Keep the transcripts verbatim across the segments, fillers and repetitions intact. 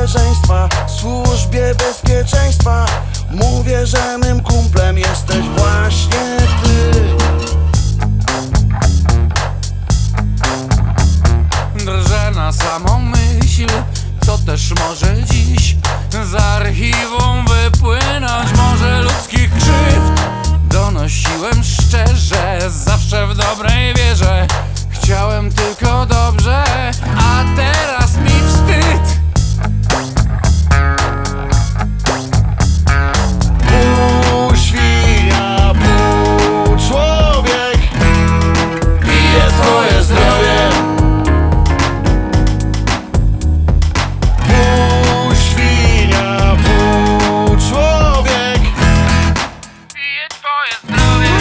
zwierzęństwa, służbie bezpieczeństwa. Mówię, że mym kumplem jesteś właśnie ty. Drżę na samą myśl, co też może dziś z archiwum wypłynąć może ludzkich krzywd. Donosiłem szczerze, zawsze w dobrej wierze. Chciałem tylko dobrze, a teraz mi wstyd. Pół świnia, pół człowiek, pije twoje zdrowie. Pół świnia, pół człowiek, Pije twoje zdrowie.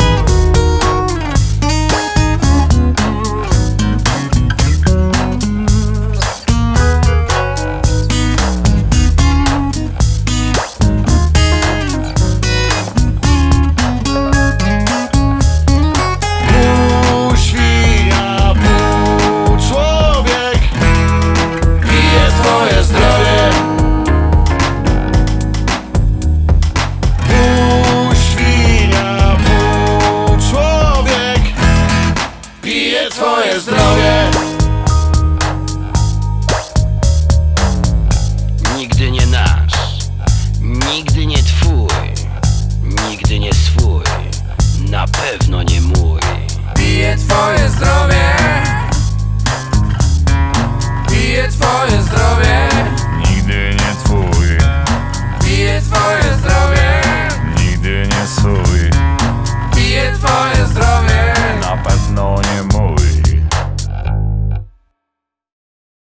pół świnia, pół człowiek, pije twoje zdrowie. Pół świnia, pół człowiek, pije twoje zdrowie. Nigdy nie nasz, nigdy nie twój, nigdy nie swój, na pewno